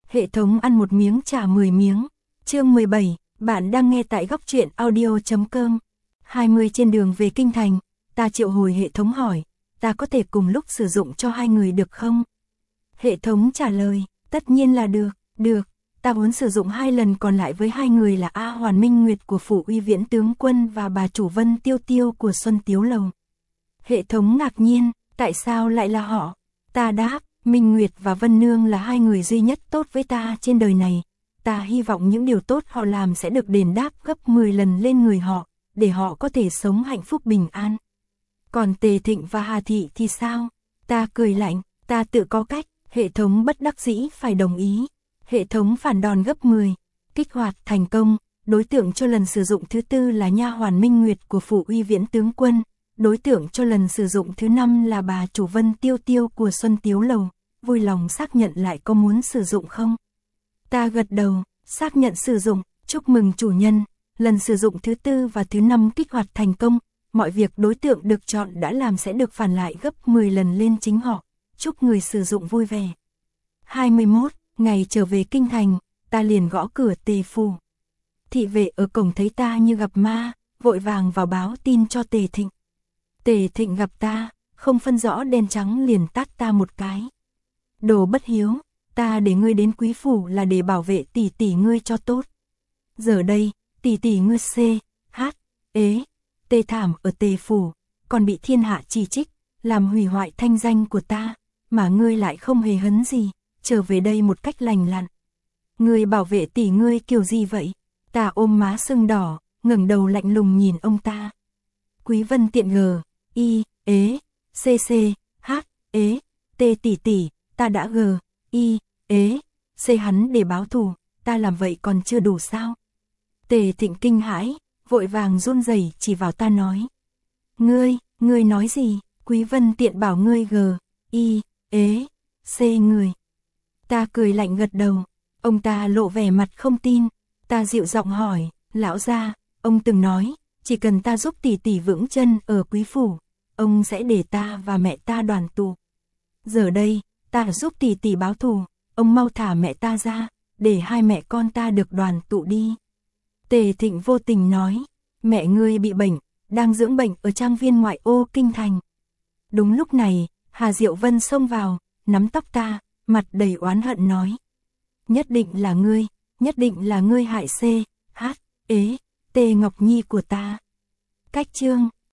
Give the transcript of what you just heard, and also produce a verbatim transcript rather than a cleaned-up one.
Hệ thống ăn một miếng trả mười miếng. Chương mười bảy, bạn đang nghe tại góc truyện audio chấm com. hai mươi trên đường về Kinh Thành, ta triệu hồi hệ thống hỏi, ta có thể cùng lúc sử dụng cho hai người được không? Hệ thống trả lời, tất nhiên là được, được, ta muốn sử dụng hai lần còn lại với hai người là A Hoàn Minh Nguyệt của Phủ Uy Viễn Tướng Quân và bà chủ Vân Tiêu Tiêu của Xuân Tiếu Lầu. Hệ thống ngạc nhiên, tại sao lại là họ? Ta đáp, Minh Nguyệt và Vân Nương là hai người duy nhất tốt với ta trên đời này. Ta hy vọng những điều tốt họ làm sẽ được đền đáp gấp mười lần lên người họ, để họ có thể sống hạnh phúc bình an. Còn Tề Thịnh và Hà Thị thì sao? Ta cười lạnh, ta tự có cách, hệ thống bất đắc dĩ phải đồng ý. Hệ thống phản đòn gấp mười, kích hoạt thành công, đối tượng cho lần sử dụng thứ tư là nha hoàn Minh Nguyệt của Phủ Uy Viễn Tướng Quân, đối tượng cho lần sử dụng thứ năm là bà chủ Vân Tiêu Tiêu của Xuân Tiếu Lầu, vui lòng xác nhận lại có muốn sử dụng không? Ta gật đầu, xác nhận sử dụng, chúc mừng chủ nhân, lần sử dụng thứ tư và thứ năm kích hoạt thành công, mọi việc đối tượng được chọn đã làm sẽ được phản lại gấp mười lần lên chính họ, chúc người sử dụng vui vẻ. hai mươi mốt, ngày trở về Kinh Thành, ta liền gõ cửa Tề phủ. Thị vệ ở cổng thấy ta như gặp ma, vội vàng vào báo tin cho Tề Thịnh. Tề Thịnh gặp ta, không phân rõ đen trắng liền tát ta một cái. Đồ bất hiếu, ta để ngươi đến quý phủ là để bảo vệ tỷ tỷ ngươi cho tốt. Giờ đây, tỷ tỷ ngươi C, H, ế, tê thảm ở Tề phủ, còn bị thiên hạ chỉ trích, làm hủy hoại thanh danh của ta, mà ngươi lại không hề hấn gì, trở về đây một cách lành lặn. Ngươi bảo vệ tỷ ngươi kiểu gì vậy? Ta ôm má sưng đỏ, ngẩng đầu lạnh lùng nhìn ông ta. Quý Vân tiện G, I, ế, C C, H, ế, T tỷ tỷ, ta đã G, I, ế, C hắn để báo thù, ta làm vậy còn chưa đủ sao? Tề Thịnh kinh hãi, vội vàng run rẩy chỉ vào ta nói. Ngươi, ngươi nói gì? Quý Vân tiện bảo ngươi G, I, ế, C người. Ta cười lạnh gật đầu, ông ta lộ vẻ mặt không tin, ta dịu giọng hỏi, lão gia, ông từng nói, chỉ cần ta giúp tỷ tỷ vững chân ở quý phủ, ông sẽ để ta và mẹ ta đoàn tụ. Giờ đây, ta giúp tỷ tỷ báo thù, ông mau thả mẹ ta ra, để hai mẹ con ta được đoàn tụ đi. Tề Thịnh vô tình nói, mẹ ngươi bị bệnh, đang dưỡng bệnh ở trang viên ngoại ô Kinh Thành. Đúng lúc này, Hà Diệu Vân xông vào, nắm tóc ta, mặt đầy oán hận nói. Nhất định là ngươi, nhất định là ngươi hại C, H, ế, T Ngọc Nhi của ta. Cách chương